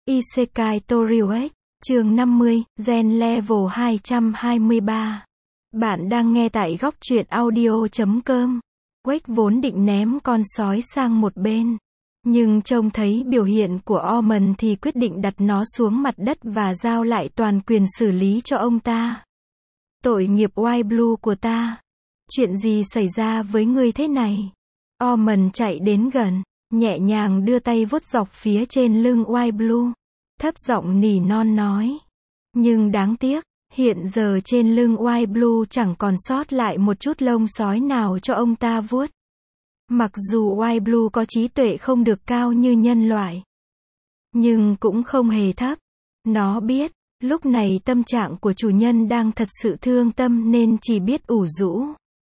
Isekai Toriuek, chương 50, Gen Level 223. Bạn đang nghe tại góc truyện audio.com. Quake vốn định ném con sói sang một bên. Nhưng trông thấy biểu hiện của Omen thì quyết định đặt nó xuống mặt đất và giao lại toàn quyền xử lý cho ông ta. Tội nghiệp White Blue của ta. Chuyện gì xảy ra với ngươi thế này? Omen chạy đến gần, nhẹ nhàng đưa tay vuốt dọc phía trên lưng White Blue. Thấp giọng nỉ non nói. Nhưng đáng tiếc, hiện giờ trên lưng White Blue chẳng còn sót lại một chút lông sói nào cho ông ta vuốt. Mặc dù White Blue có trí tuệ không được cao như nhân loại, nhưng cũng không hề thấp. Nó biết, lúc này tâm trạng của chủ nhân đang thật sự thương tâm nên chỉ biết ủ rũ.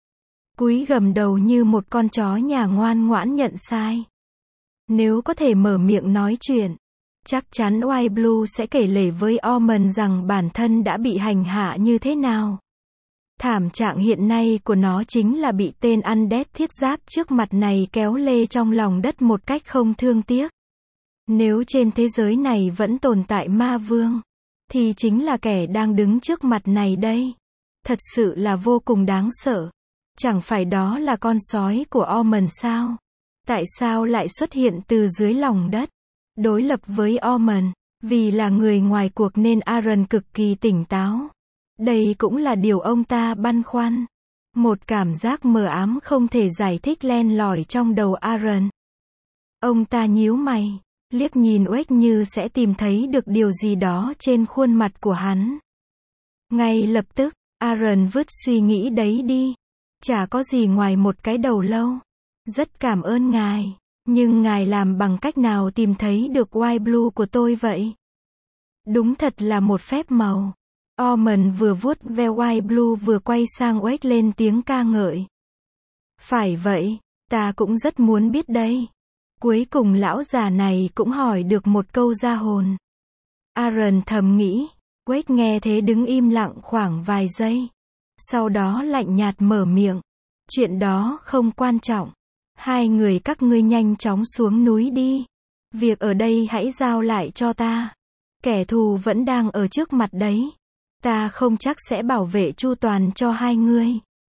Cúi gầm đầu như một con chó nhà ngoan ngoãn nhận sai. Nếu có thể mở miệng nói chuyện, chắc chắn White Blue sẽ kể lể với Omen rằng bản thân đã bị hành hạ như thế nào. Thảm trạng hiện nay của nó chính là bị tên Undead thiết giáp trước mặt này kéo lê trong lòng đất một cách không thương tiếc. Nếu trên thế giới này vẫn tồn tại ma vương, thì chính là kẻ đang đứng trước mặt này đây. Thật sự là vô cùng đáng sợ. Chẳng phải đó là con sói của Omen sao? Tại sao lại xuất hiện từ dưới lòng đất? Đối lập với Omen, vì là người ngoài cuộc nên Aaron cực kỳ tỉnh táo. Đây cũng là điều ông ta băn khoăn. Một cảm giác mờ ám không thể giải thích len lỏi trong đầu Aaron. Ông ta nhíu mày, liếc nhìn Uếch như sẽ tìm thấy được điều gì đó trên khuôn mặt của hắn. Ngay lập tức, Aaron vứt suy nghĩ đấy đi. Chả có gì ngoài một cái đầu lâu. Rất cảm ơn ngài. Nhưng ngài làm bằng cách nào tìm thấy được White Blue của tôi vậy? Đúng thật là một phép màu. Omen vừa vuốt ve White Blue vừa quay sang Uếch lên tiếng ca ngợi. Phải vậy, ta cũng rất muốn biết đây. Cuối cùng lão già này cũng hỏi được một câu ra hồn. Aaron thầm nghĩ. Uếch nghe thế đứng im lặng khoảng vài giây. Sau đó lạnh nhạt mở miệng. Chuyện đó không quan trọng. Hai người các ngươi nhanh chóng xuống núi đi. Việc ở đây hãy giao lại cho ta. Kẻ thù vẫn đang ở trước mặt đấy. Ta không chắc sẽ bảo vệ chu toàn cho hai ngươi.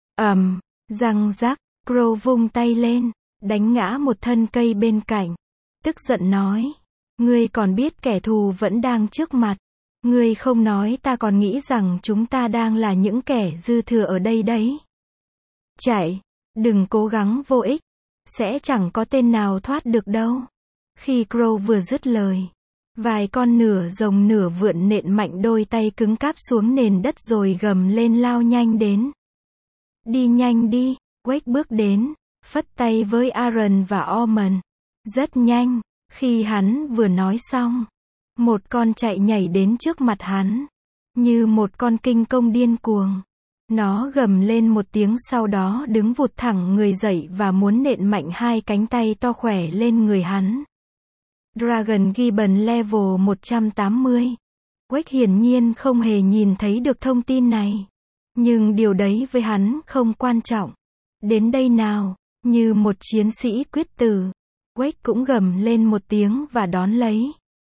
Răng rắc, Crow vung tay lên, đánh ngã một thân cây bên cạnh. Tức giận nói. Ngươi còn biết kẻ thù vẫn đang trước mặt. Ngươi không nói ta còn nghĩ rằng chúng ta đang là những kẻ dư thừa ở đây đấy. Chạy, đừng cố gắng vô ích. Sẽ chẳng có tên nào thoát được đâu. Khi Crow vừa dứt lời, vài con nửa rồng nửa vượn nện mạnh đôi tay cứng cáp xuống nền đất rồi gầm lên lao nhanh đến. Đi nhanh đi, Quake bước đến, phất tay với Aaron và Omen. Rất nhanh, khi hắn vừa nói xong, một con chạy nhảy đến trước mặt hắn, như một con kinh công điên cuồng. Nó gầm lên một tiếng sau đó đứng vụt thẳng người dậy và muốn nện mạnh hai cánh tay to khỏe lên người hắn. Dragon Gibbon Level 180. Quake hiển nhiên không hề nhìn thấy được thông tin này. Nhưng điều đấy với hắn không quan trọng. Đến đây nào, như một chiến sĩ quyết tử. Quake cũng gầm lên một tiếng và đón lấy.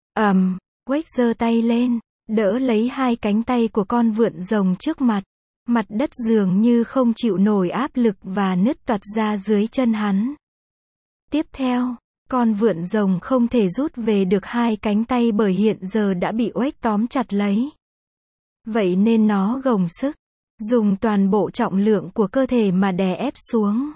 Quake giơ tay lên, đỡ lấy hai cánh tay của con vượn rồng trước mặt. Mặt đất dường như không chịu nổi áp lực và nứt toạc ra dưới chân hắn. Tiếp theo, con vượn rồng không thể rút về được hai cánh tay bởi hiện giờ đã bị Uếch tóm chặt lấy. Vậy nên nó gồng sức, dùng toàn bộ trọng lượng của cơ thể mà đè ép xuống.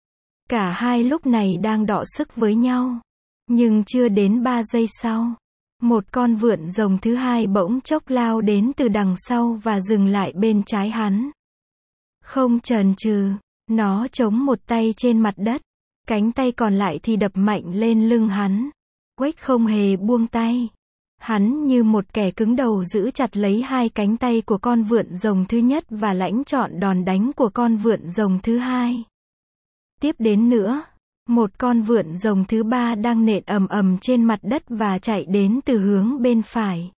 Cả hai lúc này đang đọ sức với nhau. Nhưng chưa đến 3 giây sau, một con vượn rồng thứ hai bỗng chốc lao đến từ đằng sau và dừng lại bên trái hắn. Không chần chừ, nó chống một tay trên mặt đất, cánh tay còn lại thì đập mạnh lên lưng hắn. Quake không hề buông tay. Hắn như một kẻ cứng đầu giữ chặt lấy hai cánh tay của con vượn rồng thứ nhất và lãnh trọn đòn đánh của con vượn rồng thứ hai. Tiếp đến nữa, một con vượn rồng thứ ba đang nện ầm trên mặt đất và chạy đến từ hướng bên phải.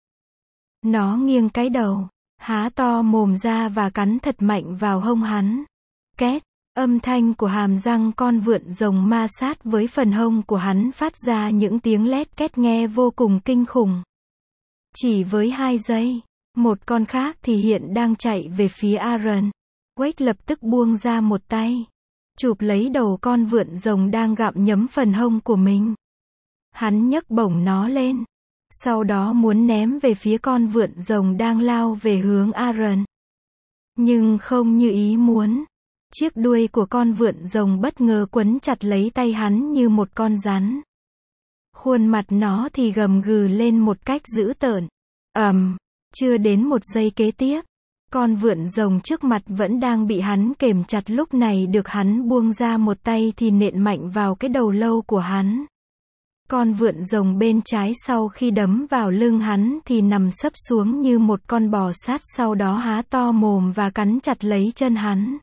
Nó nghiêng cái đầu, há to mồm ra và cắn thật mạnh vào hông hắn. Két, âm thanh của hàm răng con vượn rồng ma sát với phần hông của hắn phát ra những tiếng lét két nghe vô cùng kinh khủng. Chỉ với 2 giây, một con khác thì hiện đang chạy về phía Aaron. Wade lập tức buông ra một tay, chụp lấy đầu con vượn rồng đang gặm nhấm phần hông của mình. Hắn nhấc bổng nó lên, sau đó muốn ném về phía con vượn rồng đang lao về hướng Aaron. Nhưng không như ý muốn. Chiếc đuôi của con vượn rồng bất ngờ quấn chặt lấy tay hắn như một con rắn. Khuôn mặt nó thì gầm gừ lên một cách dữ tợn. Chưa đến một giây kế tiếp, con vượn rồng trước mặt vẫn đang bị hắn kềm chặt, lúc này được hắn buông ra một tay thì nện mạnh vào cái đầu lâu của hắn. Con vượn rồng bên trái sau khi đấm vào lưng hắn thì nằm sấp xuống như một con bò sát, sau đó há to mồm và cắn chặt lấy chân hắn.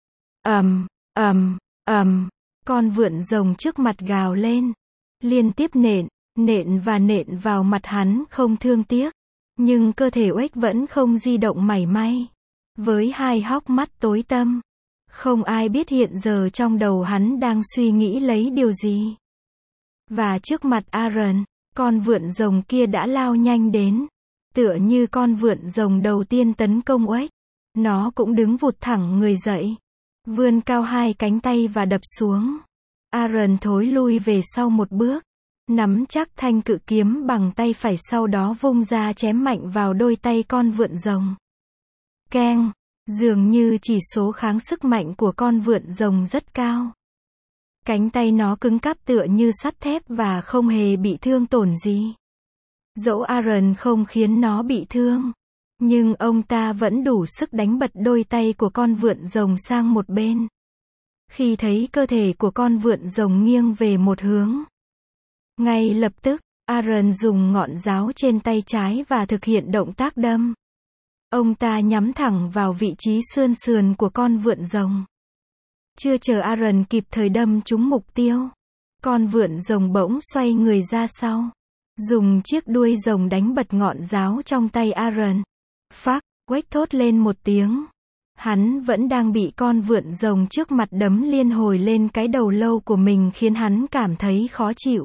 Con vượn rồng trước mặt gào lên, liên tiếp nện vào mặt hắn không thương tiếc. Nhưng cơ thể Wade vẫn không di động mảy may. Với hai hốc mắt tối tăm, không ai biết hiện giờ trong đầu hắn đang suy nghĩ lấy điều gì. Và trước mặt Aaron, con vượn rồng kia đã lao nhanh đến. Tựa như con vượn rồng đầu tiên tấn công Wade, nó cũng đứng vụt thẳng người dậy, vươn cao hai cánh tay và đập xuống. Aaron thối lui về sau một bước, nắm chắc thanh cự kiếm bằng tay phải, sau đó vung ra chém mạnh vào đôi tay con vượn rồng. Keng! Dường như chỉ số kháng sức mạnh của con vượn rồng rất cao. Cánh tay nó cứng cáp tựa như sắt thép và không hề bị thương tổn gì. Dẫu Aaron không khiến nó bị thương, nhưng ông ta vẫn đủ sức đánh bật đôi tay của con vượn rồng sang một bên. Khi thấy cơ thể của con vượn rồng nghiêng về một hướng, ngay lập tức, Aaron dùng ngọn giáo trên tay trái và thực hiện động tác đâm. Ông ta nhắm thẳng vào vị trí xương sườn của con vượn rồng. Chưa chờ Aaron kịp thời đâm trúng mục tiêu, con vượn rồng bỗng xoay người ra sau, dùng chiếc đuôi rồng đánh bật ngọn giáo trong tay Aaron. Phác! Wade thốt lên một tiếng. Hắn vẫn đang bị con vượn rồng trước mặt đấm liên hồi lên cái đầu lâu của mình, khiến hắn cảm thấy khó chịu.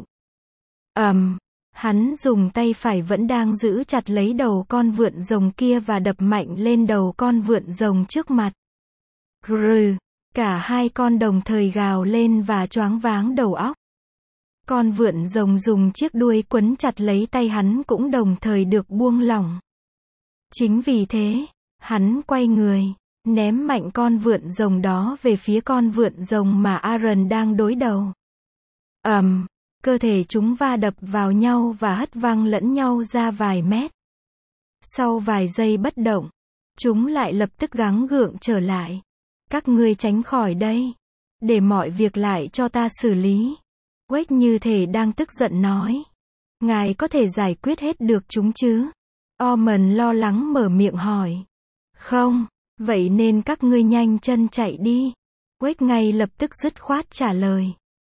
Hắn dùng tay phải vẫn đang giữ chặt lấy đầu con vượn rồng kia và đập mạnh lên đầu con vượn rồng trước mặt. Grrr! Cả hai con đồng thời gào lên và choáng váng đầu óc. Con vượn rồng dùng chiếc đuôi quấn chặt lấy tay hắn cũng đồng thời được buông lỏng. Chính vì thế, hắn quay người, ném mạnh con vượn rồng đó về phía con vượn rồng mà Aaron đang đối đầu. Cơ thể chúng va đập vào nhau và hất văng lẫn nhau ra vài mét. Sau vài giây bất động, chúng lại lập tức gắng gượng trở lại. Các ngươi tránh khỏi đây, để mọi việc lại cho ta xử lý. Wade như thể đang tức giận nói. Ngài có thể giải quyết hết được chúng chứ? Ormond lo lắng mở miệng hỏi. Không, vậy nên các ngươi nhanh chân chạy đi. Wade ngay lập tức dứt khoát trả lời.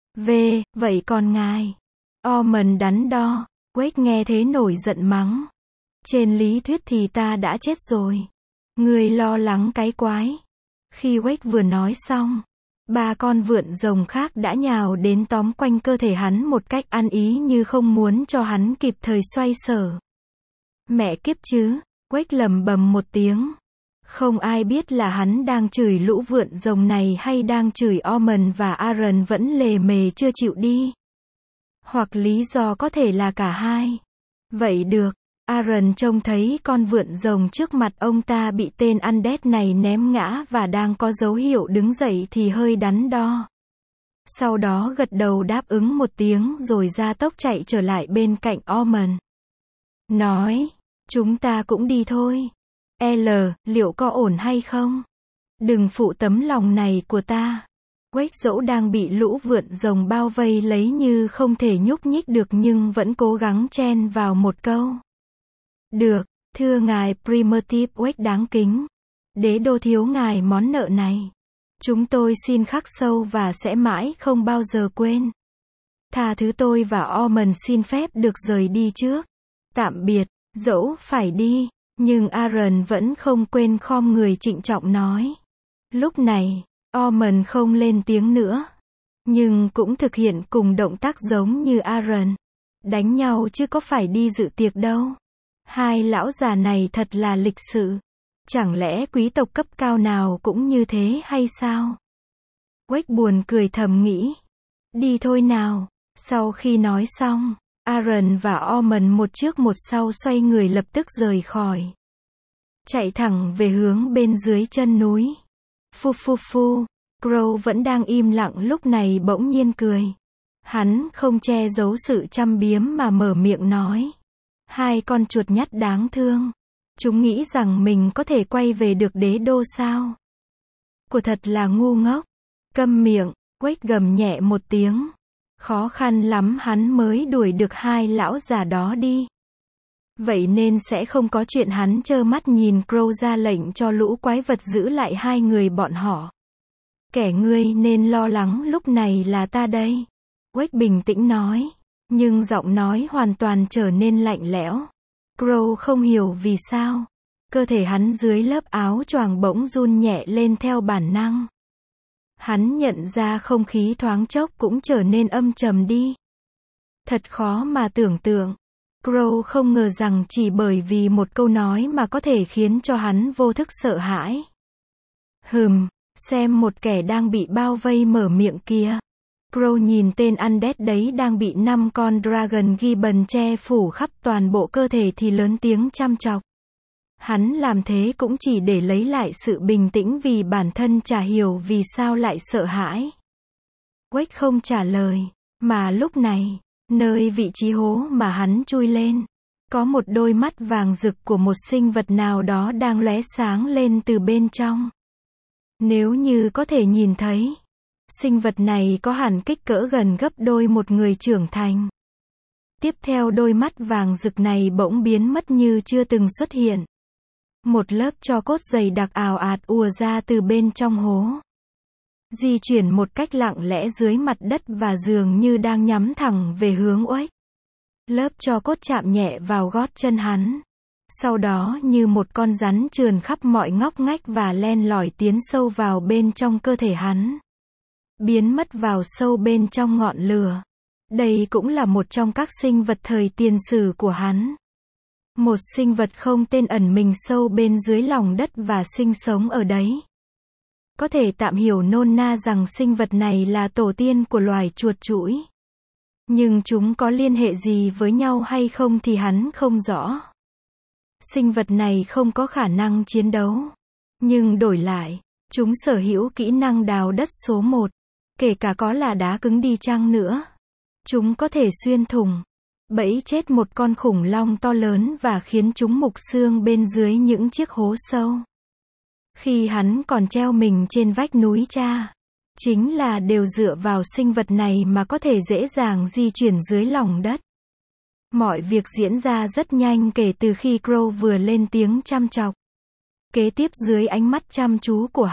Vậy còn ngài? Ormond đắn đo. Wade nghe thế nổi giận mắng. Trên lý thuyết thì ta đã chết rồi. Ngươi lo lắng cái quái. Khi Wade vừa nói xong, ba con vượn rồng khác đã nhào đến tóm quanh cơ thể hắn một cách ăn ý như không muốn cho hắn kịp thời xoay sở. Mẹ kiếp chứ, Wade lẩm bẩm một tiếng. Không ai biết là hắn đang chửi lũ vượn rồng này hay đang chửi Ormond và Aaron vẫn lề mề chưa chịu đi. Hoặc lý do có thể là cả hai. Vậy được, Aaron trông thấy con vượn rồng trước mặt ông ta bị tên Undead này ném ngã và đang có dấu hiệu đứng dậy thì hơi đắn đo. Sau đó gật đầu đáp ứng một tiếng rồi ra tốc chạy trở lại bên cạnh Ormond. Nói, chúng ta cũng đi thôi. Liệu có ổn hay không? Đừng phụ tấm lòng này của ta. Wade dẫu đang bị lũ vượn rồng bao vây lấy như không thể nhúc nhích được nhưng vẫn cố gắng chen vào một câu. Được, thưa ngài Primitive Wade đáng kính. Đế đô thiếu ngài món nợ này. Chúng tôi xin khắc sâu và sẽ mãi không bao giờ quên. Tha thứ tôi và Ormond xin phép được rời đi trước. Tạm biệt, dẫu phải đi, nhưng Aaron vẫn không quên khom người trịnh trọng nói. Lúc này, Ormond không lên tiếng nữa, nhưng cũng thực hiện cùng động tác giống như Aaron. Đánh nhau chứ có phải đi dự tiệc đâu. Hai lão già này thật là lịch sự. Chẳng lẽ quý tộc cấp cao nào cũng như thế hay sao? Quách buồn cười thầm nghĩ. Đi thôi nào. Sau khi nói xong, Aaron và Ormond một trước một sau xoay người lập tức rời khỏi. Chạy thẳng về hướng bên dưới chân núi. Phu phu phu. Crow vẫn đang im lặng lúc này bỗng nhiên cười. Hắn không che giấu sự chăm biếm mà mở miệng nói. Hai con chuột nhắt đáng thương. Chúng nghĩ rằng mình có thể quay về được đế đô sao? Của thật là ngu ngốc. Câm miệng, Quách gầm nhẹ một tiếng. Khó khăn lắm hắn mới đuổi được hai lão già đó đi. Vậy nên sẽ không có chuyện hắn trơ mắt nhìn Crow ra lệnh cho lũ quái vật giữ lại hai người bọn họ. Kẻ ngươi nên lo lắng lúc này là ta đây. Quách bình tĩnh nói. Nhưng giọng nói hoàn toàn trở nên lạnh lẽo. Crow không hiểu vì sao. Cơ thể hắn dưới lớp áo choàng bỗng run nhẹ lên theo bản năng. Hắn nhận ra không khí thoáng chốc cũng trở nên âm trầm đi. Thật khó mà tưởng tượng. Crow không ngờ rằng chỉ bởi vì một câu nói mà có thể khiến cho hắn vô thức sợ hãi. Xem một kẻ đang bị bao vây mở miệng kìa. Crow nhìn tên undead đấy đang bị 5 con Dragon Gibbon che phủ khắp toàn bộ cơ thể thì lớn tiếng chăm chọc. Hắn làm thế cũng chỉ để lấy lại sự bình tĩnh vì bản thân chả hiểu vì sao lại sợ hãi. Quách không trả lời, mà lúc này, nơi vị trí hố mà hắn chui lên, có một đôi mắt vàng rực của một sinh vật nào đó đang lóe sáng lên từ bên trong. Nếu như có thể nhìn thấy, sinh vật này có hẳn kích cỡ gần gấp đôi một người trưởng thành. Tiếp theo đôi mắt vàng rực này bỗng biến mất như chưa từng xuất hiện. Một lớp tro cốt dày đặc ào ạt ùa ra từ bên trong hố. Di chuyển một cách lặng lẽ dưới mặt đất và dường như đang nhắm thẳng về hướng Quách. Lớp tro cốt chạm nhẹ vào gót chân hắn. Sau đó như một con rắn trườn khắp mọi ngóc ngách và len lỏi tiến sâu vào bên trong cơ thể hắn. Biến mất vào sâu bên trong ngọn lửa. Đây cũng là một trong các sinh vật thời tiền sử của hắn. Một sinh vật không tên ẩn mình sâu bên dưới lòng đất và sinh sống ở đấy. Có thể tạm hiểu nôm na rằng sinh vật này là tổ tiên của loài chuột chũi. Nhưng chúng có liên hệ gì với nhau hay không thì hắn không rõ. Sinh vật này không có khả năng chiến đấu. Nhưng đổi lại, chúng sở hữu kỹ năng đào đất số 1. Kể cả có là đá cứng đi chăng nữa. Chúng có thể xuyên thủng, bẫy chết một con khủng long to lớn và khiến chúng mục xương bên dưới những chiếc hố sâu. Khi hắn còn treo mình trên vách núi cha, chính là đều dựa vào sinh vật này mà có thể dễ dàng di chuyển dưới lòng đất. Mọi việc diễn ra rất nhanh kể từ khi Crow vừa lên tiếng chăm chọc. Kế tiếp dưới ánh mắt chăm chú của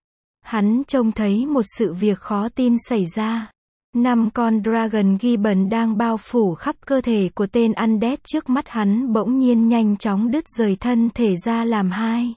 hắn trông thấy một sự việc khó tin xảy ra. 5 con Dragon Gibbon đang bao phủ khắp cơ thể của tên undead trước mắt hắn bỗng nhiên nhanh chóng đứt rời thân thể ra làm hai.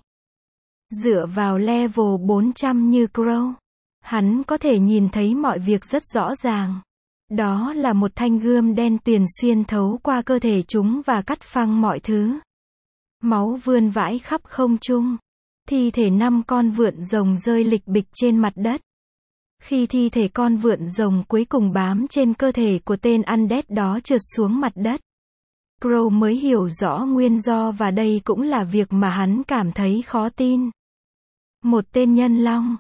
Dựa vào level 400 như Crow, hắn có thể nhìn thấy mọi việc rất rõ ràng. Đó là một thanh gươm đen tuyền xuyên thấu qua cơ thể chúng và cắt phăng mọi thứ. Máu vươn vãi khắp không trung. Thi thể 5 con vượn rồng rơi lịch bịch trên mặt đất. Khi thi thể con vượn rồng cuối cùng bám trên cơ thể của tên undead đó trượt xuống mặt đất, Crow mới hiểu rõ nguyên do và đây cũng là việc mà hắn cảm thấy khó tin. Một tên nhân long,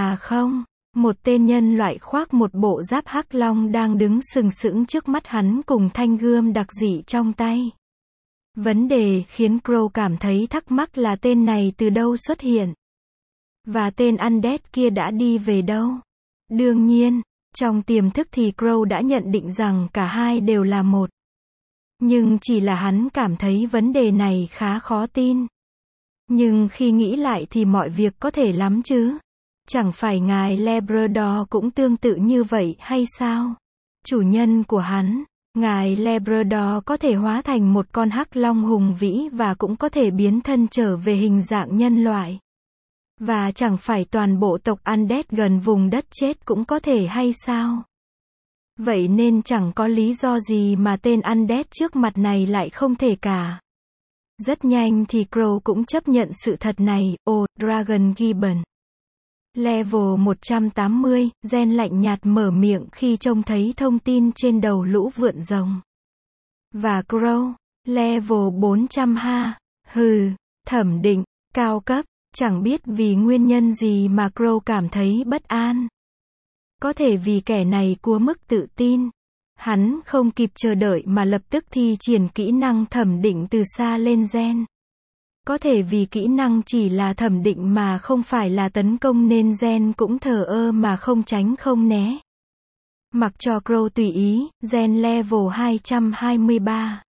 một tên nhân loại khoác một bộ giáp hắc long đang đứng sừng sững trước mắt hắn cùng thanh gươm đặc dị trong tay. Vấn đề khiến Crow cảm thấy thắc mắc là tên này từ đâu xuất hiện. Và tên undead kia đã đi về đâu. Đương nhiên, trong tiềm thức thì Crow đã nhận định rằng cả hai đều là một. Nhưng chỉ là hắn cảm thấy vấn đề này khá khó tin. Nhưng khi nghĩ lại thì mọi việc có thể lắm chứ. Chẳng phải ngài Labrador cũng tương tự như vậy hay sao? Chủ nhân của hắn, ngài Labrador có thể hóa thành một con hắc long hùng vĩ và cũng có thể biến thân trở về hình dạng nhân loại. Và chẳng phải toàn bộ tộc undead gần vùng đất chết cũng có thể hay sao? Vậy nên chẳng có lý do gì mà tên undead trước mặt này lại không thể cả. Rất nhanh thì Crow cũng chấp nhận sự thật này, Dragon Gibbon. Level 180, Gen lạnh nhạt mở miệng khi trông thấy thông tin trên đầu lũ vượn rồng. Và Crow, level 400 ha. Thẩm định, cao cấp, chẳng biết vì nguyên nhân gì mà Crow cảm thấy bất an. Có thể vì kẻ này quá mức tự tin. Hắn không kịp chờ đợi mà lập tức thi triển kỹ năng thẩm định từ xa lên Gen. Có thể vì kỹ năng chỉ là thẩm định mà không phải là tấn công nên Gen cũng thờ ơ mà không tránh không né. Mặc cho Crow tùy ý, Gen level 223.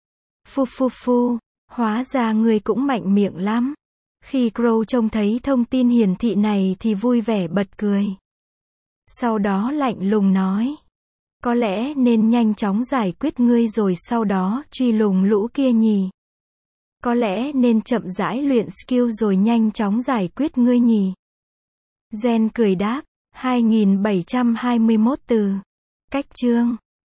Hóa ra ngươi cũng mạnh miệng lắm. Khi Crow trông thấy thông tin hiển thị này thì vui vẻ bật cười. Sau đó lạnh lùng nói. Có lẽ nên nhanh chóng giải quyết ngươi rồi sau đó truy lùng lũ kia nhỉ. Có lẽ nên chậm rãi luyện skill rồi nhanh chóng giải quyết ngươi nhỉ. Gen cười đáp. 2721 từ. Cách chương.